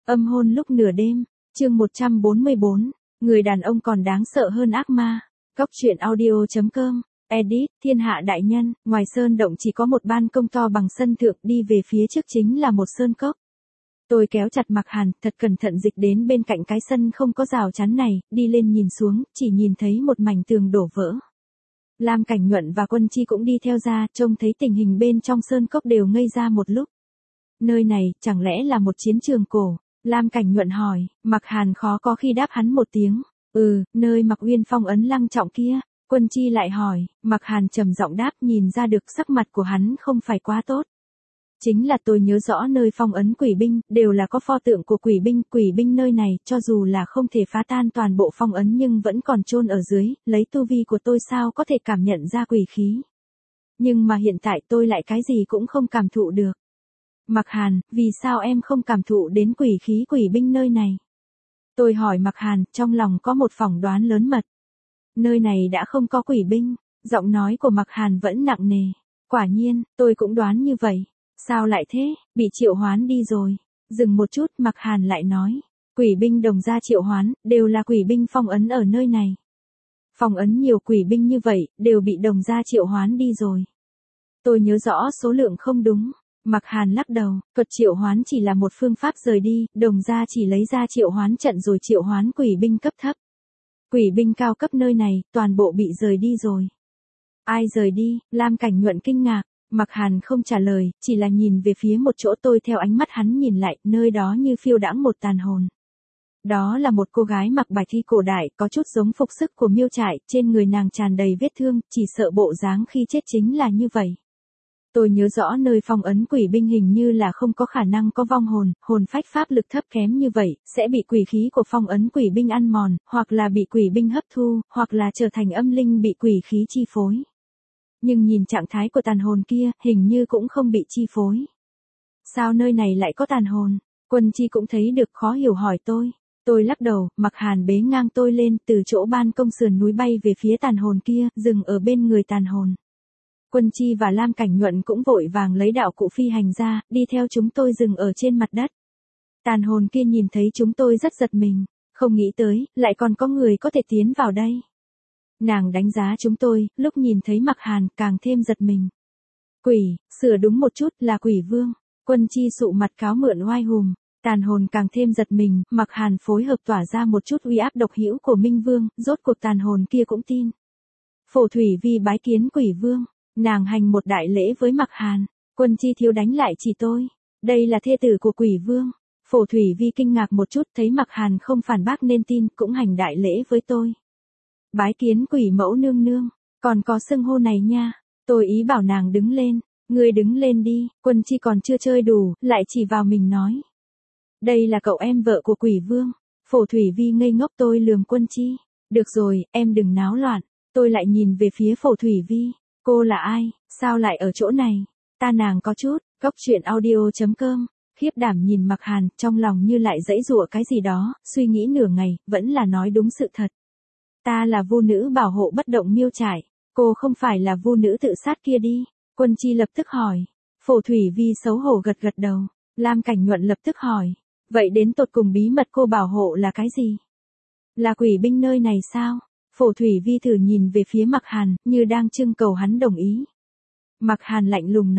Âm hôn lúc nửa đêm, chương 144, người đàn ông còn đáng sợ hơn ác ma. Góc truyện audio.com, edit, thiên hạ đại nhân, ngoài sơn động chỉ có một ban công to bằng sân thượng, đi về phía trước chính là một sơn cốc. Tôi kéo chặt Mạc Hàn, thật cẩn thận dịch đến bên cạnh cái sân không có rào chắn này, đi lên nhìn xuống, chỉ nhìn thấy một mảnh tường đổ vỡ. Lam Cảnh Nhuận và Quân Chi cũng đi theo ra, trông thấy tình hình bên trong sơn cốc đều ngây ra một lúc. Nơi này, chẳng lẽ là một chiến trường cổ? Lam Cảnh Nhuận hỏi, Mạc Hàn khó có khi đáp hắn một tiếng. Nơi Mạc Uyên phong ấn Lăng Trọng kia. Quân Chi lại hỏi, Mạc Hàn trầm giọng đáp, nhìn ra được sắc mặt của hắn không phải quá tốt. Chính là tôi nhớ rõ nơi phong ấn quỷ binh, đều là có pho tượng của quỷ binh nơi này, cho dù là không thể phá tan toàn bộ phong ấn nhưng vẫn còn chôn ở dưới, lấy tu vi của tôi sao có thể cảm nhận ra quỷ khí. Nhưng mà hiện tại tôi lại cái gì cũng không cảm thụ được. Mạc Hàn, vì sao em không cảm thụ đến quỷ khí quỷ binh nơi này? Tôi hỏi Mạc Hàn, trong lòng có một phỏng đoán lớn mật. Nơi này đã không có quỷ binh, giọng nói của Mạc Hàn vẫn nặng nề. Quả nhiên, tôi cũng đoán như vậy. Sao lại thế, bị triệu hoán đi rồi. Dừng một chút, Mạc Hàn lại nói. Quỷ binh đồng gia triệu hoán, đều là quỷ binh phong ấn ở nơi này. Phong ấn nhiều quỷ binh như vậy, đều bị đồng gia triệu hoán đi rồi. Tôi nhớ rõ số lượng không đúng. Mạc Hàn lắc đầu, thuật triệu hoán chỉ là một phương pháp rời đi, đồng gia chỉ lấy ra triệu hoán trận rồi triệu hoán quỷ binh cấp thấp. Quỷ binh cao cấp nơi này, toàn bộ bị rời đi rồi. Ai rời đi? Lam Cảnh Nhuận kinh ngạc. Mạc Hàn không trả lời, chỉ là nhìn về phía một chỗ, tôi theo ánh mắt hắn nhìn lại, nơi đó như phiêu đãng một tàn hồn. Đó là một cô gái mặc bạch y cổ đại, có chút giống phục sức của Miêu Trại, trên người nàng tràn đầy vết thương, chỉ sợ bộ dáng khi chết chính là như vậy. Tôi nhớ rõ nơi phong ấn quỷ binh hình như là không có khả năng có vong hồn, hồn phách pháp lực thấp kém như vậy, sẽ bị quỷ khí của phong ấn quỷ binh ăn mòn, hoặc là bị quỷ binh hấp thu, hoặc là trở thành âm linh bị quỷ khí chi phối. Nhưng nhìn trạng thái của tàn hồn kia, hình như cũng không bị chi phối. Sao nơi này lại có tàn hồn? Quân Chi cũng thấy được khó hiểu hỏi tôi. Tôi lắc đầu, Mạc Hàn bế ngang tôi lên, từ chỗ ban công sườn núi bay về phía tàn hồn kia, dừng ở bên người tàn hồn. Quân Chi và Lam Cảnh Nhuận cũng vội vàng lấy đạo cụ phi hành ra, đi theo chúng tôi dừng ở trên mặt đất. Tàn hồn kia nhìn thấy chúng tôi rất giật mình, không nghĩ tới, lại còn có người có thể tiến vào đây. Nàng đánh giá chúng tôi, lúc nhìn thấy Mạc Hàn càng thêm giật mình. Quỷ, sửa đúng một chút là quỷ vương. Quân Chi sụ mặt cáo mượn oai hùm. Tàn hồn càng thêm giật mình, Mạc Hàn phối hợp tỏa ra một chút uy áp độc hữu của Minh Vương, rốt cuộc tàn hồn kia cũng tin. Phổ Thủy Vi bái kiến quỷ vương, nàng hành một đại lễ với Mạc Hàn. Quân Chi thiếu đánh lại chỉ tôi. Đây là thê tử của quỷ vương. Phổ Thủy Vi kinh ngạc một chút, thấy Mạc Hàn không phản bác nên tin, cũng hành đại lễ với tôi. Bái kiến quỷ mẫu nương nương, còn có xưng hô này nha. Tôi ý bảo nàng đứng lên, ngươi đứng lên đi. Quân Chi còn chưa chơi đủ, lại chỉ vào mình nói. Đây là cậu em vợ của quỷ vương. Phổ Thủy Vi ngây ngốc, tôi lườm Quân Chi. Được rồi, em đừng náo loạn. Tôi lại nhìn về phía Phổ Thủy Vi. Cô là ai, sao lại ở chỗ này? Ta nàng có chút, góc truyện audio.com. Khiếp đảm nhìn Mạc Hàn, trong lòng như lại giãy giụa cái gì đó, suy nghĩ nửa ngày, vẫn là nói đúng sự thật. Ta là vu nữ bảo hộ bất động Miêu Trại, cô không phải là vu nữ tự sát kia đi. Quân Chi lập tức hỏi. Phổ Thủy Vi xấu hổ gật gật đầu. Lam Cảnh Nhuận lập tức hỏi. Vậy đến tột cùng bí mật cô bảo hộ là cái gì? Là quỷ binh nơi này sao? Phổ Thủy Vi thử nhìn về phía Mạc Hàn, như đang trưng cầu hắn đồng ý. Mạc Hàn lạnh lùng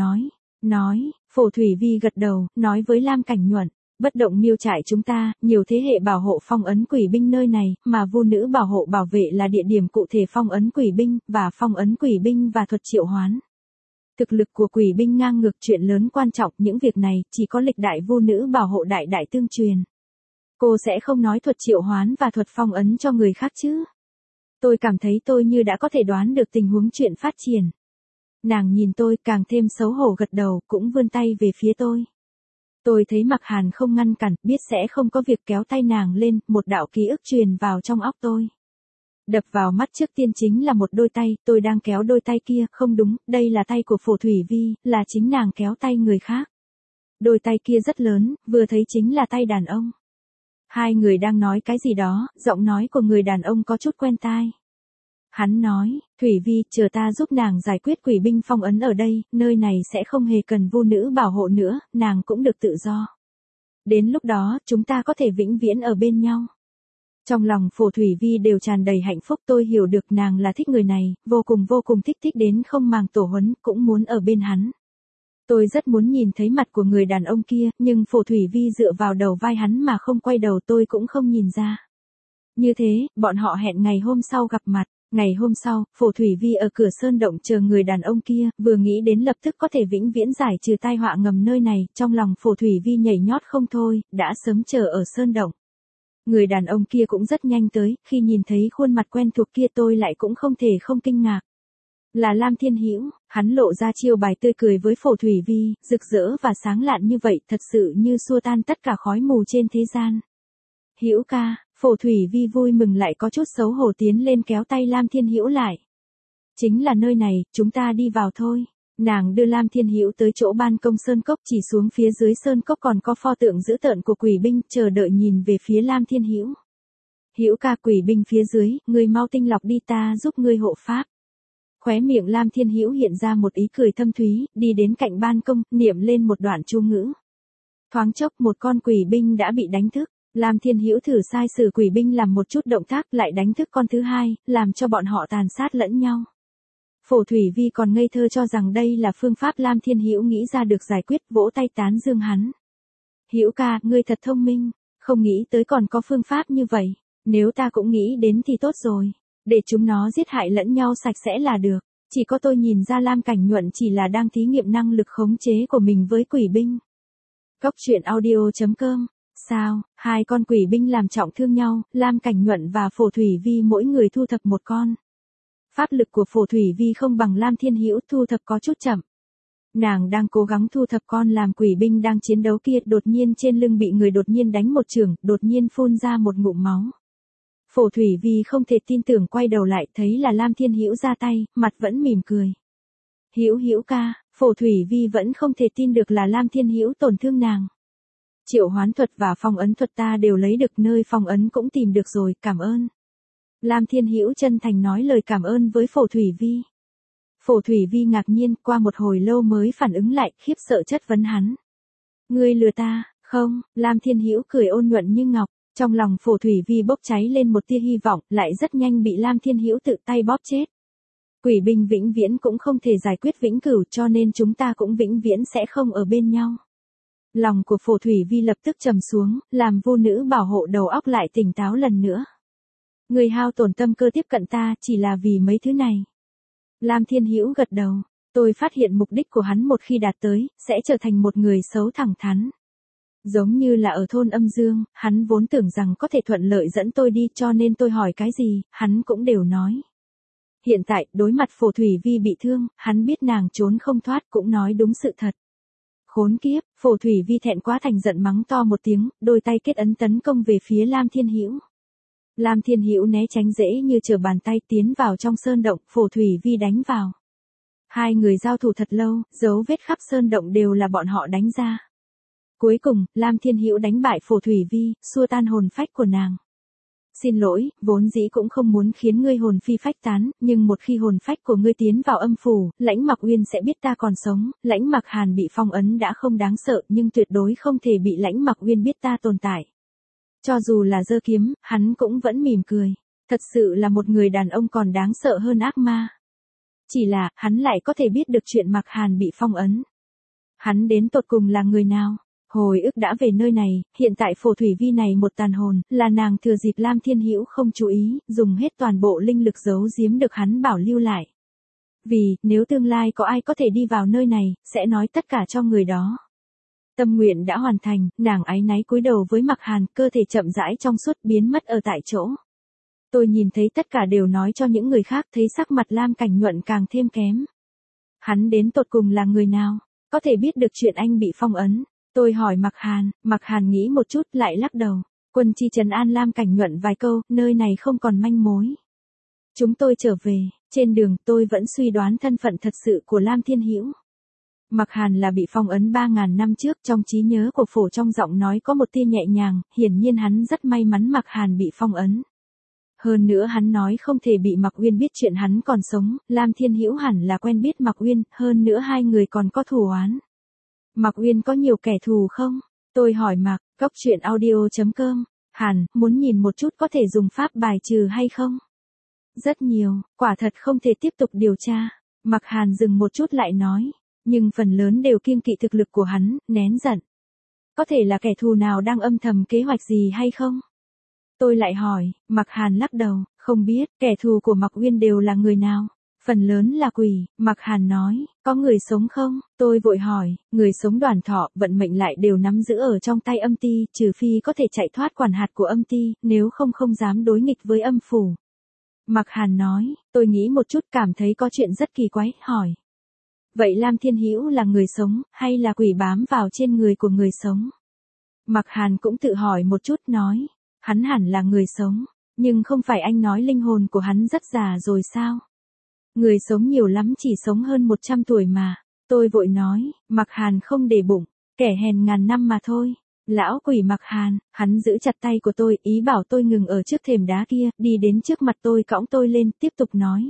nói. Phổ Thủy Vi gật đầu, nói với Lam Cảnh Nhuận. Bất động Miêu Trại chúng ta, nhiều thế hệ bảo hộ phong ấn quỷ binh nơi này, mà vu nữ bảo hộ bảo vệ là địa điểm cụ thể phong ấn quỷ binh, và phong ấn quỷ binh và thuật triệu hoán. Thực lực của quỷ binh ngang ngược, chuyện lớn quan trọng, những việc này, chỉ có lịch đại vu nữ bảo hộ đại đại tương truyền. Cô sẽ không nói thuật triệu hoán và thuật phong ấn cho người khác chứ? Tôi cảm thấy tôi như đã có thể đoán được tình huống chuyện phát triển. Nàng nhìn tôi càng thêm xấu hổ gật đầu, cũng vươn tay về phía tôi. Tôi thấy Mạc Hàn không ngăn cản, biết sẽ không có việc, kéo tay nàng lên, một đạo ký ức truyền vào trong óc tôi. Đập vào mắt trước tiên chính là một đôi tay, tôi đang kéo đôi tay kia, không đúng, đây là tay của Phổ Thủy Vi, là chính nàng kéo tay người khác. Đôi tay kia rất lớn, vừa thấy chính là tay đàn ông. Hai người đang nói cái gì đó, giọng nói của người đàn ông có chút quen tai. Hắn nói, Thủy Vi, chờ ta giúp nàng giải quyết quỷ binh phong ấn ở đây, nơi này sẽ không hề cần vu nữ bảo hộ nữa, nàng cũng được tự do. Đến lúc đó, chúng ta có thể vĩnh viễn ở bên nhau. Trong lòng Phổ Thủy Vi đều tràn đầy hạnh phúc, tôi hiểu được nàng là thích người này, vô cùng thích đến không màng tổ huấn, cũng muốn ở bên hắn. Tôi rất muốn nhìn thấy mặt của người đàn ông kia, nhưng Phổ Thủy Vi dựa vào đầu vai hắn mà không quay đầu, tôi cũng không nhìn ra. Như thế, bọn họ hẹn ngày hôm sau gặp mặt. Ngày hôm sau, Phổ Thủy Vi ở cửa sơn động chờ người đàn ông kia, vừa nghĩ đến lập tức có thể vĩnh viễn giải trừ tai họa ngầm nơi này, trong lòng Phổ Thủy Vi nhảy nhót không thôi, đã sớm chờ ở sơn động. Người đàn ông kia cũng rất nhanh tới, khi nhìn thấy khuôn mặt quen thuộc kia tôi lại cũng không thể không kinh ngạc. Là Lam Thiên Hữu, hắn lộ ra chiêu bài tươi cười với Phổ Thủy Vi, rực rỡ và sáng lạn như vậy, thật sự như xua tan tất cả khói mù trên thế gian. Hữu ca, Phổ Thủy Vi vui mừng lại có chút xấu hổ tiến lên kéo tay Lam Thiên Hữu lại. Chính là nơi này, chúng ta đi vào thôi. Nàng đưa Lam Thiên Hữu tới chỗ ban công sơn cốc, chỉ xuống phía dưới sơn cốc còn có pho tượng dữ tợn của quỷ binh, chờ đợi nhìn về phía Lam Thiên Hữu. Hữu ca, quỷ binh phía dưới, ngươi mau tinh lọc đi, ta giúp ngươi hộ pháp. Khóe miệng Lam Thiên Hữu hiện ra một ý cười thâm thúy, đi đến cạnh ban công, niệm lên một đoạn chú ngữ. Thoáng chốc một con quỷ binh đã bị đánh thức. Lam Thiên Hữu thử sai sử quỷ binh làm một chút động tác lại đánh thức con thứ hai, làm cho bọn họ tàn sát lẫn nhau. Phổ Thủy Vi còn ngây thơ cho rằng đây là phương pháp Lam Thiên Hữu nghĩ ra được giải quyết, vỗ tay tán dương hắn. Hữu ca, ngươi thật thông minh, không nghĩ tới còn có phương pháp như vậy, nếu ta cũng nghĩ đến thì tốt rồi, để chúng nó giết hại lẫn nhau sạch sẽ là được, chỉ có tôi nhìn ra Lam Cảnh Nhuận chỉ là đang thí nghiệm năng lực khống chế của mình với quỷ binh. Cốc truyện audio.com. Sao, hai con quỷ binh làm trọng thương nhau, Lam Cảnh Nhuận và Phổ Thủy Vi mỗi người thu thập một con. Pháp lực của Phổ Thủy Vi không bằng Lam Thiên Hữu, thu thập có chút chậm. Nàng đang cố gắng thu thập con làm quỷ binh đang chiến đấu kia, đột nhiên trên lưng bị người đột nhiên đánh một chưởng, đột nhiên phun ra một ngụm máu. Phổ Thủy Vi không thể tin tưởng quay đầu lại, thấy là Lam Thiên Hữu ra tay, mặt vẫn mỉm cười. Hữu ca, Phổ Thủy Vi vẫn không thể tin được là Lam Thiên Hữu tổn thương nàng. Triệu hoán thuật và phong ấn thuật ta đều lấy được, nơi phong ấn cũng tìm được rồi, cảm ơn. Lam Thiên Hữu chân thành nói lời cảm ơn với Phổ Thủy Vi. Phổ Thủy Vi ngạc nhiên, qua một hồi lâu mới phản ứng lại, khiếp sợ chất vấn hắn. Ngươi lừa ta, không? Lam Thiên Hữu cười ôn nhuận như ngọc, trong lòng Phổ Thủy Vi bốc cháy lên một tia hy vọng, lại rất nhanh bị Lam Thiên Hữu tự tay bóp chết. Quỷ binh vĩnh viễn cũng không thể giải quyết vĩnh cửu, cho nên chúng ta cũng vĩnh viễn sẽ không ở bên nhau. Lòng của Phổ Thủy Vi lập tức trầm xuống, làm vô nữ bảo hộ đầu óc lại tỉnh táo lần nữa. Người hao tổn tâm cơ tiếp cận ta chỉ là vì mấy thứ này. Lam Thiên Hữu gật đầu, tôi phát hiện mục đích của hắn một khi đạt tới, sẽ trở thành một người xấu thẳng thắn. Giống như là ở thôn Âm Dương, hắn vốn tưởng rằng có thể thuận lợi dẫn tôi đi, cho nên tôi hỏi cái gì, hắn cũng đều nói. Hiện tại, đối mặt Phổ Thủy Vi bị thương, hắn biết nàng trốn không thoát, cũng nói đúng sự thật. Khốn kiếp, Phổ Thủy Vi thẹn quá thành giận mắng to một tiếng, đôi tay kết ấn tấn công về phía Lam Thiên Hữu. Lam Thiên Hữu né tránh dễ như trở bàn tay, tiến vào trong sơn động, Phổ Thủy Vi đánh vào. Hai người giao thủ thật lâu, dấu vết khắp sơn động đều là bọn họ đánh ra. Cuối cùng, Lam Thiên Hữu đánh bại Phổ Thủy Vi, xua tan hồn phách của nàng. Xin lỗi, vốn dĩ cũng không muốn khiến ngươi hồn phi phách tán, nhưng một khi hồn phách của ngươi tiến vào âm phủ, Lãnh Mặc Uyên sẽ biết ta còn sống, Lãnh Mặc Hàn bị phong ấn đã không đáng sợ, nhưng tuyệt đối không thể bị Lãnh Mặc Uyên biết ta tồn tại. Cho dù là giơ kiếm, hắn cũng vẫn mỉm cười. Thật sự là một người đàn ông còn đáng sợ hơn ác ma. Chỉ là, hắn lại có thể biết được chuyện Mặc Hàn bị phong ấn. Hắn đến tột cùng là người nào? Hồi ức đã về nơi này, hiện tại Phổ Thủy Vi này một tàn hồn, là nàng thừa dịp Lam Thiên Hữu không chú ý, dùng hết toàn bộ linh lực giấu giếm được hắn bảo lưu lại. Vì, nếu tương lai có ai có thể đi vào nơi này, sẽ nói tất cả cho người đó. Tâm nguyện đã hoàn thành, nàng áy náy cúi đầu với Mặc Hàn, cơ thể chậm rãi trong suốt biến mất ở tại chỗ. Tôi nhìn thấy tất cả đều nói cho những người khác, thấy sắc mặt Lam Cảnh Nhuận càng thêm kém. Hắn đến tột cùng là người nào? Có thể biết được chuyện anh bị phong ấn. Tôi hỏi Mặc Hàn nghĩ một chút lại lắc đầu. Quân chi trấn an Lam Cảnh Nhuận vài câu, nơi này không còn manh mối. Chúng tôi trở về, trên đường tôi vẫn suy đoán thân phận thật sự của Lam Thiên Hữu. Mặc Hàn là bị phong ấn 3.000 năm trước, trong trí nhớ của Phổ trong giọng nói có một tia nhẹ nhàng, hiển nhiên hắn rất may mắn Mặc Hàn bị phong ấn. Hơn nữa hắn nói không thể bị Mặc Uyên biết chuyện hắn còn sống, Lam Thiên Hữu hẳn là quen biết Mặc Uyên, hơn nữa hai người còn có thù oán. Mặc Uyên có nhiều kẻ thù không? Tôi hỏi Mạc, góc chuyện audio.com, Hàn, muốn nhìn một chút có thể dùng pháp bài trừ hay không? Rất nhiều, quả thật không thể tiếp tục điều tra. Mạc Hàn dừng một chút lại nói, nhưng phần lớn đều kiêng kỵ thực lực của hắn, nén giận. Có thể là kẻ thù nào đang âm thầm kế hoạch gì hay không? Tôi lại hỏi, Mạc Hàn lắc đầu, không biết, kẻ thù của Mạc Uyên đều là người nào? Phần lớn là quỷ, Mạc Hàn nói, có người sống không? Tôi vội hỏi, người sống đoàn thọ, vận mệnh lại đều nắm giữ ở trong tay âm ti, trừ phi có thể chạy thoát quản hạt của âm ti, nếu không không dám đối nghịch với âm phủ. Mạc Hàn nói, tôi nghĩ một chút cảm thấy có chuyện rất kỳ quái, hỏi. Vậy Lam Thiên Hữu là người sống, hay là quỷ bám vào trên người của người sống? Mạc Hàn cũng tự hỏi một chút nói, hắn hẳn là người sống, nhưng không phải anh nói linh hồn của hắn rất già rồi sao? Người sống nhiều lắm chỉ sống hơn 100 tuổi mà. Tôi vội nói, Mạc Hàn không để bụng, kẻ hèn ngàn năm mà thôi. Lão quỷ Mạc Hàn, hắn giữ chặt tay của tôi, ý bảo tôi ngừng ở trước thềm đá kia, đi đến trước mặt tôi cõng tôi lên, tiếp tục nói.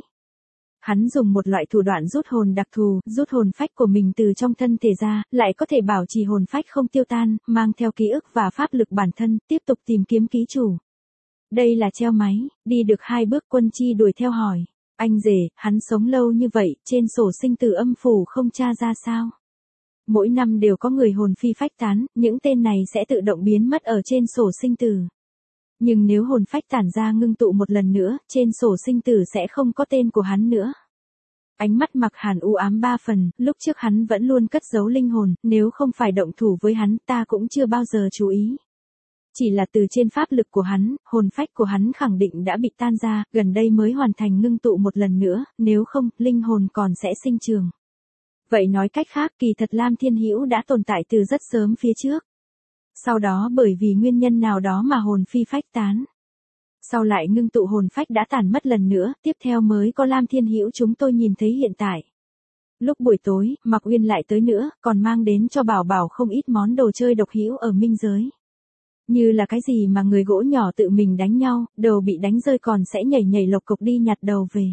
Hắn dùng một loại thủ đoạn rút hồn đặc thù, rút hồn phách của mình từ trong thân thể ra, lại có thể bảo trì hồn phách không tiêu tan, mang theo ký ức và pháp lực bản thân, tiếp tục tìm kiếm ký chủ. Đây là treo máy, đi được 2 bước Quân Chi đuổi theo hỏi. Anh rể, hắn sống lâu như vậy, trên sổ sinh tử âm phủ không tra ra sao? Mỗi năm đều có người hồn phi phách tán, những tên này sẽ tự động biến mất ở trên sổ sinh tử. Nhưng nếu hồn phách tản ra ngưng tụ một lần nữa, trên sổ sinh tử sẽ không có tên của hắn nữa. Ánh mắt Mạc Hàn u ám 3 phần, lúc trước hắn vẫn luôn cất giấu linh hồn, nếu không phải động thủ với hắn ta cũng chưa bao giờ chú ý. Chỉ là từ trên pháp lực của hắn, hồn phách của hắn khẳng định đã bị tan ra, gần đây mới hoàn thành ngưng tụ một lần nữa, nếu không, linh hồn còn sẽ sinh trường. Vậy nói cách khác, kỳ thật Lam Thiên Hữu đã tồn tại từ rất sớm phía trước. Sau đó bởi vì nguyên nhân nào đó mà hồn phi phách tán. Sau lại ngưng tụ hồn phách đã tàn mất lần nữa, tiếp theo mới có Lam Thiên Hữu chúng tôi nhìn thấy hiện tại. Lúc buổi tối, Mạc Uyên lại tới nữa, còn mang đến cho Bảo Bảo không ít món đồ chơi độc hữu ở minh giới. Như là cái gì mà người gỗ nhỏ tự mình đánh nhau, đầu bị đánh rơi còn sẽ nhảy nhảy lộc cộc đi nhặt đầu về.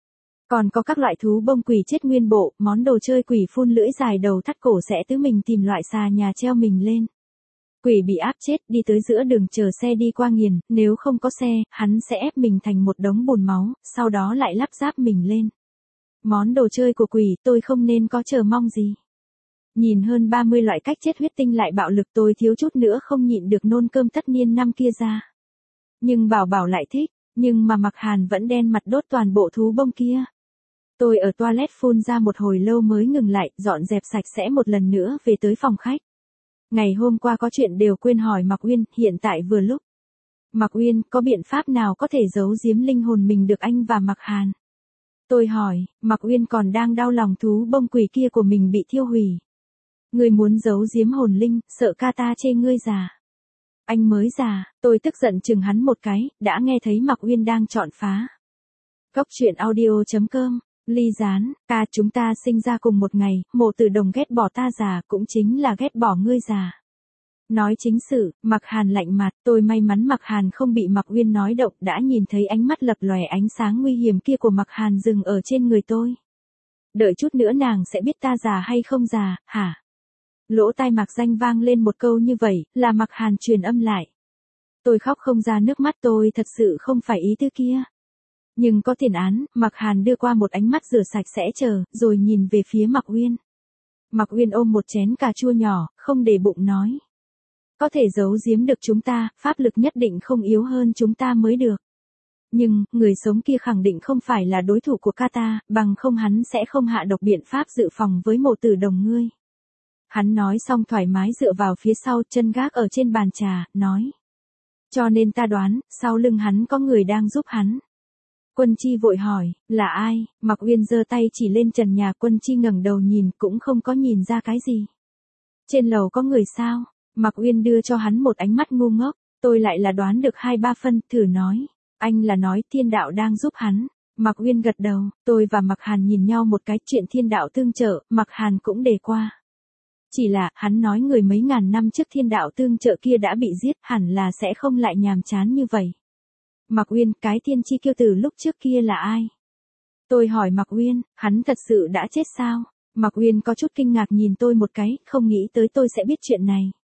Còn có các loại thú bông quỷ chết nguyên bộ, món đồ chơi quỷ phun lưỡi dài đầu thắt cổ sẽ tự mình tìm loại xà nhà treo mình lên. Quỷ bị áp chết đi tới giữa đường chờ xe đi qua nghiền, nếu không có xe, hắn sẽ ép mình thành một đống bùn máu, sau đó lại lắp ráp mình lên. Món đồ chơi của quỷ tôi không nên có chờ mong gì. Nhìn hơn 30 loại cách chết huyết tinh lại bạo lực tôi thiếu chút nữa không nhịn được nôn cơm tất niên năm kia ra. Nhưng Bảo Bảo lại thích, nhưng mà Mạc Hàn vẫn đen mặt đốt toàn bộ thú bông kia. Tôi ở toilet phun ra một hồi lâu mới ngừng lại, dọn dẹp sạch sẽ một lần nữa về tới phòng khách. Ngày hôm qua có chuyện đều quên hỏi Mạc Uyên, hiện tại vừa lúc. Mạc Uyên, có biện pháp nào có thể giấu giếm linh hồn mình được anh và Mạc Hàn? Tôi hỏi, Mạc Uyên còn đang đau lòng thú bông quỷ kia của mình bị thiêu hủy. Ngươi muốn giấu giếm hồn linh, sợ ca ta chê ngươi già. Anh mới già, tôi tức giận chừng hắn một cái, đã nghe thấy Mạc Uyên đang chọn phá. Góc chuyện audio.com, ly gián, ca chúng ta sinh ra cùng một ngày, Mộ Tử Đồng ghét bỏ ta già, cũng chính là ghét bỏ ngươi già. Nói chính sự, Mạc Hàn lạnh mặt, tôi may mắn Mạc Hàn không bị Mạc Uyên nói động, đã nhìn thấy ánh mắt lập lòe ánh sáng nguy hiểm kia của Mạc Hàn dừng ở trên người tôi. Đợi chút nữa nàng sẽ biết ta già hay không già, hả? Lỗ tai Mạc Danh vang lên một câu như vậy, là Mạc Hàn truyền âm lại. Tôi khóc không ra nước mắt, tôi thật sự không phải ý tư kia. Nhưng có tiền án, Mạc Hàn đưa qua một ánh mắt rửa sạch sẽ chờ, rồi nhìn về phía Mạc Uyên. Mạc Uyên ôm một chén cà chua nhỏ, không để bụng nói. Có thể giấu giếm được chúng ta, pháp lực nhất định không yếu hơn chúng ta mới được. Nhưng, người sống kia khẳng định không phải là đối thủ của ca ta, bằng không hắn sẽ không hạ độc biện pháp dự phòng với Mộ Tử Đồng ngươi. Hắn nói xong thoải mái dựa vào phía sau, chân gác ở trên bàn trà, nói. Cho nên ta đoán, sau lưng hắn có người đang giúp hắn. Quân Chi vội hỏi, là ai? Mạc Uyên giơ tay chỉ lên trần nhà, Quân Chi ngẩng đầu nhìn, cũng không có nhìn ra cái gì. Trên lầu có người sao? Mạc Uyên đưa cho hắn một ánh mắt ngu ngốc, tôi lại là đoán được 2-3 phân, thử nói. Anh là nói thiên đạo đang giúp hắn. Mạc Uyên gật đầu, tôi và Mạc Hàn nhìn nhau một cái, chuyện thiên đạo tương trợ, Mạc Hàn cũng đề qua. Chỉ là, hắn nói người mấy ngàn năm trước thiên đạo tương trợ kia đã bị giết, hẳn là sẽ không lại nhàm chán như vậy. Mạc Uyên, cái thiên chi kiêu tử lúc trước kia là ai? Tôi hỏi Mạc Uyên, hắn thật sự đã chết sao? Mạc Uyên có chút kinh ngạc nhìn tôi một cái, không nghĩ tới tôi sẽ biết chuyện này.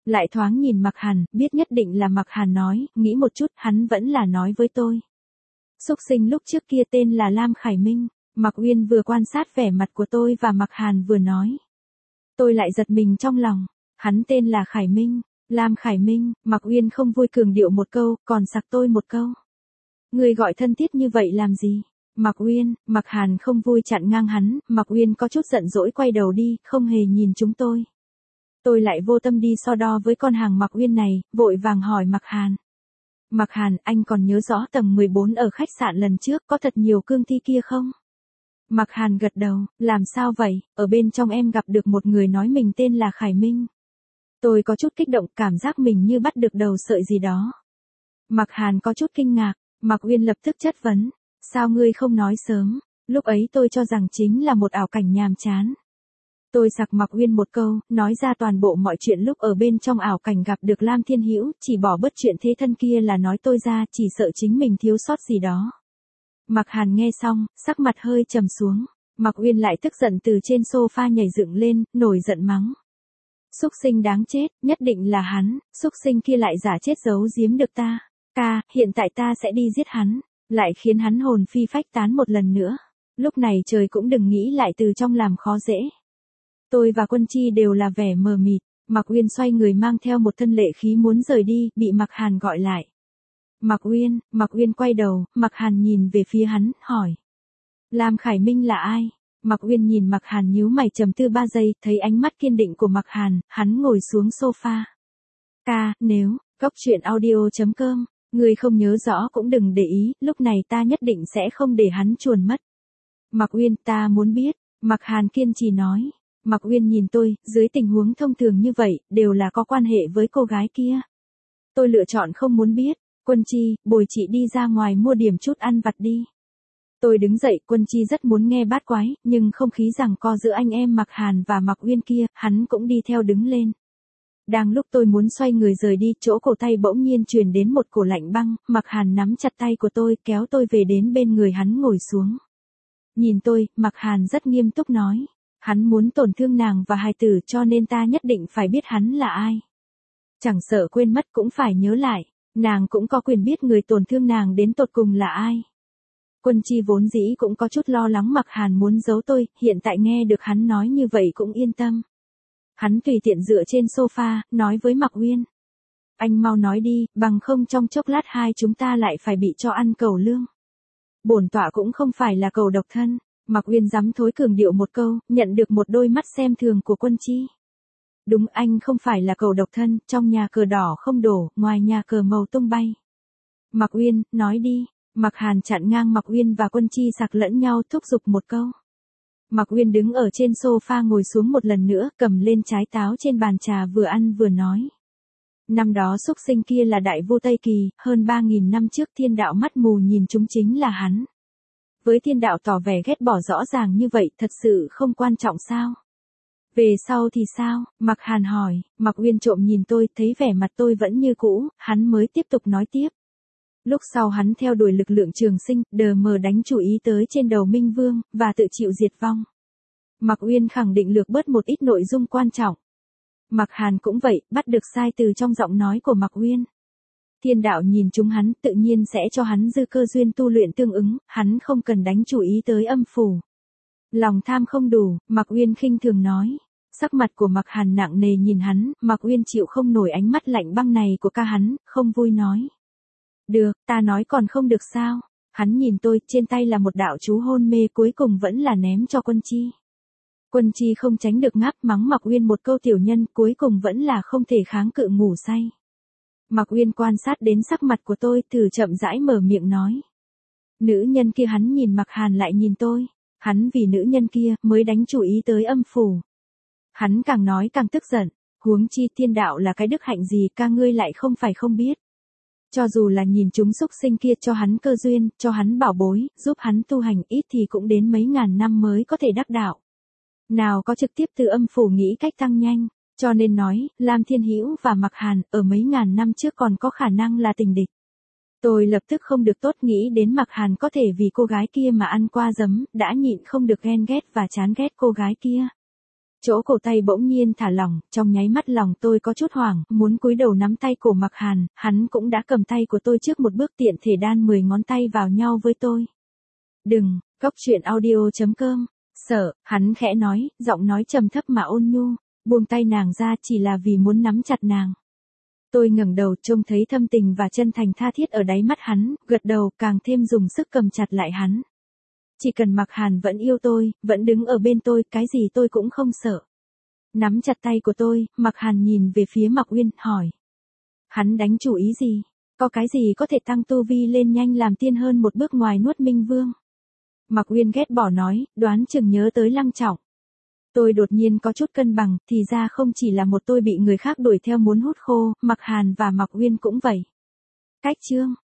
Lại thoáng nhìn Mạc Hàn, biết nhất định là Mạc Hàn nói, nghĩ một chút, hắn vẫn là nói với tôi. Xúc sinh lúc trước kia tên là Lam Khải Minh. Mạc Uyên vừa quan sát vẻ mặt của tôi và Mạc Hàn vừa nói. Tôi lại giật mình trong lòng, hắn tên là Khải Minh, Lam Khải Minh. Mạc Uyên không vui cường điệu một câu, còn sặc tôi một câu. Người gọi thân thiết như vậy làm gì? Mạc Uyên. Mạc Hàn không vui chặn ngang hắn, Mạc Uyên có chút giận dỗi quay đầu đi, không hề nhìn chúng tôi. Tôi lại vô tâm đi so đo với con hàng Mạc Uyên này, vội vàng hỏi Mạc Hàn. Mạc Hàn, anh còn nhớ rõ tầng 14 ở khách sạn lần trước có thật nhiều cương thi kia không? Mạc Hàn gật đầu, làm sao vậy, ở bên trong em gặp được một người nói mình tên là Khải Minh. Tôi có chút kích động, cảm giác mình như bắt được đầu sợi gì đó. Mạc Hàn có chút kinh ngạc, Mạc Uyên lập tức chất vấn, sao ngươi không nói sớm, lúc ấy tôi cho rằng chính là một ảo cảnh nhàm chán. Tôi sặc Mạc Uyên một câu, nói ra toàn bộ mọi chuyện lúc ở bên trong ảo cảnh gặp được Lam Thiên Hữu, chỉ bỏ bớt chuyện thế thân kia là nói tôi ra, chỉ sợ chính mình thiếu sót gì đó. Mạc Hàn nghe xong, sắc mặt hơi trầm xuống, Mạc Uyên lại tức giận từ trên sofa nhảy dựng lên, nổi giận mắng. Xúc sinh đáng chết, nhất định là hắn, xúc sinh kia lại giả chết giấu giếm được ta. Ca, hiện tại ta sẽ đi giết hắn, lại khiến hắn hồn phi phách tán một lần nữa. Lúc này trời cũng đừng nghĩ lại từ trong làm khó dễ. Tôi và Quân Chi đều là vẻ mờ mịt, Mạc Uyên xoay người mang theo một thân lệ khí muốn rời đi, bị Mạc Hàn gọi lại. Mạc Uyên quay đầu, Mạc Hàn nhìn về phía hắn, hỏi. Lam Khải Minh là ai? Mạc Uyên nhìn Mạc Hàn nhíu mày trầm tư 3 giây, thấy ánh mắt kiên định của Mạc Hàn, hắn ngồi xuống sofa. Ca, nếu, Cóc Truyện Audio.com, người không nhớ rõ cũng đừng để ý, lúc này ta nhất định sẽ không để hắn chuồn mất. Mạc Uyên, ta muốn biết, Mạc Hàn kiên trì nói. Mạc Uyên nhìn tôi, dưới tình huống thông thường như vậy, đều là có quan hệ với cô gái kia. Tôi lựa chọn không muốn biết. Quân Chi, bồi chị đi ra ngoài mua điểm chút ăn vặt đi. Tôi đứng dậy, Quân Chi rất muốn nghe bát quái, nhưng không khí giằng co giữa anh em Mạc Hàn và Mạc Uyên kia, hắn cũng đi theo đứng lên. Đang lúc tôi muốn xoay người rời đi, chỗ cổ tay bỗng nhiên truyền đến một cổ lạnh băng, Mạc Hàn nắm chặt tay của tôi, kéo tôi về đến bên người hắn ngồi xuống. Nhìn tôi, Mạc Hàn rất nghiêm túc nói, hắn muốn tổn thương nàng và hài tử cho nên ta nhất định phải biết hắn là ai. Chẳng sợ quên mất cũng phải nhớ lại. Nàng cũng có quyền biết người tổn thương nàng đến tột cùng là ai. Quân Chi vốn dĩ cũng có chút lo lắng Mạc Hàn muốn giấu tôi, hiện tại nghe được hắn nói như vậy cũng yên tâm. Hắn tùy tiện dựa trên sofa, nói với Mạc Uyên. Anh mau nói đi, bằng không trong chốc lát hai chúng ta lại phải bị cho ăn cẩu lương. Bổn tọa cũng không phải là cẩu độc thân. Mạc Uyên dám thối cường điệu một câu, nhận được một đôi mắt xem thường của Quân Chi. Đúng, anh không phải là cẩu độc thân, trong nhà cờ đỏ không đổ, ngoài nhà cờ màu tung bay. Mạc Uyên, nói đi. Mạc Hàn chặn ngang Mạc Uyên và Quân Chi sặc lẫn nhau thúc giục một câu. Mạc Uyên đứng ở trên sofa ngồi xuống một lần nữa, cầm lên trái táo trên bàn trà vừa ăn vừa nói. Năm đó xúc sinh kia là đại vua Tây Kỳ, hơn 3.000 năm trước thiên đạo mắt mù nhìn chúng chính là hắn. Với thiên đạo tỏ vẻ ghét bỏ rõ ràng như vậy thật sự không quan trọng sao? Về sau thì sao? Mạc Hàn hỏi. Mạc Uyên trộm nhìn tôi, thấy vẻ mặt tôi vẫn như cũ, hắn mới tiếp tục nói tiếp. Lúc sau hắn theo đuổi lực lượng trường sinh, đờ mờ đánh chủ ý tới trên đầu Minh Vương, và tự chịu diệt vong. Mạc Uyên khẳng định lược bớt một ít nội dung quan trọng. Mạc Hàn cũng vậy, bắt được sai từ trong giọng nói của Mạc Uyên. Thiên đạo nhìn chúng hắn, tự nhiên sẽ cho hắn dư cơ duyên tu luyện tương ứng, hắn không cần đánh chủ ý tới âm phủ. Lòng tham không đủ, Mạc Uyên khinh thường nói. Sắc mặt của Mạc Hàn nặng nề nhìn hắn, Mạc Uyên chịu không nổi ánh mắt lạnh băng này của ca hắn, không vui nói. Được, ta nói còn không được sao? Hắn nhìn tôi, trên tay là một đạo chú hôn mê cuối cùng vẫn là ném cho Quân Chi. Quân Chi không tránh được ngáp mắng Mạc Uyên một câu tiểu nhân, cuối cùng vẫn là không thể kháng cự ngủ say. Mạc Uyên quan sát đến sắc mặt của tôi, thử chậm rãi mở miệng nói. Nữ nhân kia, hắn nhìn Mạc Hàn lại nhìn tôi. Hắn vì nữ nhân kia mới đánh chủ ý tới âm phủ. Hắn càng nói càng tức giận. Huống chi thiên đạo là cái đức hạnh gì, ca ngươi lại không phải không biết. Cho dù là nhìn chúng xúc sinh kia cho hắn cơ duyên, cho hắn bảo bối, giúp hắn tu hành, ít thì cũng đến mấy ngàn năm mới có thể đắc đạo. Nào có trực tiếp từ âm phủ nghĩ cách tăng nhanh, cho nên nói, Lam Thiên Hữu và Mạc Hàn ở mấy ngàn năm trước còn có khả năng là tình địch. Tôi lập tức không được tốt, nghĩ đến Mạc Hàn có thể vì cô gái kia mà ăn qua giấm, đã nhịn không được ghen ghét và chán ghét cô gái kia. Chỗ cổ tay bỗng nhiên thả lỏng, trong nháy mắt lòng tôi có chút hoảng, muốn cúi đầu nắm tay cổ Mạc Hàn, hắn cũng đã cầm tay của tôi trước một bước tiện thể đan 10 ngón tay vào nhau với tôi. Đừng, Cóc truyện audio.com. Sợ, hắn khẽ nói, giọng nói trầm thấp mà ôn nhu, buông tay nàng ra chỉ là vì muốn nắm chặt nàng. Tôi ngẩng đầu trông thấy thâm tình và chân thành tha thiết ở đáy mắt hắn, gật đầu càng thêm dùng sức cầm chặt lại hắn. Chỉ cần Mạc Hàn vẫn yêu tôi, vẫn đứng ở bên tôi, cái gì tôi cũng không sợ. Nắm chặt tay của tôi, Mạc Hàn nhìn về phía Mạc Uyên, hỏi. Hắn đánh chủ ý gì? Có cái gì có thể tăng tu vi lên nhanh làm tiên hơn một bước ngoài nuốt Minh Vương? Mạc Uyên ghét bỏ nói, đoán chừng nhớ tới Lăng Trọng. Tôi đột nhiên có chút cân bằng, thì ra không chỉ là một tôi bị người khác đuổi theo muốn hút khô, Mạc Hàn và Mạc Uyên cũng vậy. Cách chương.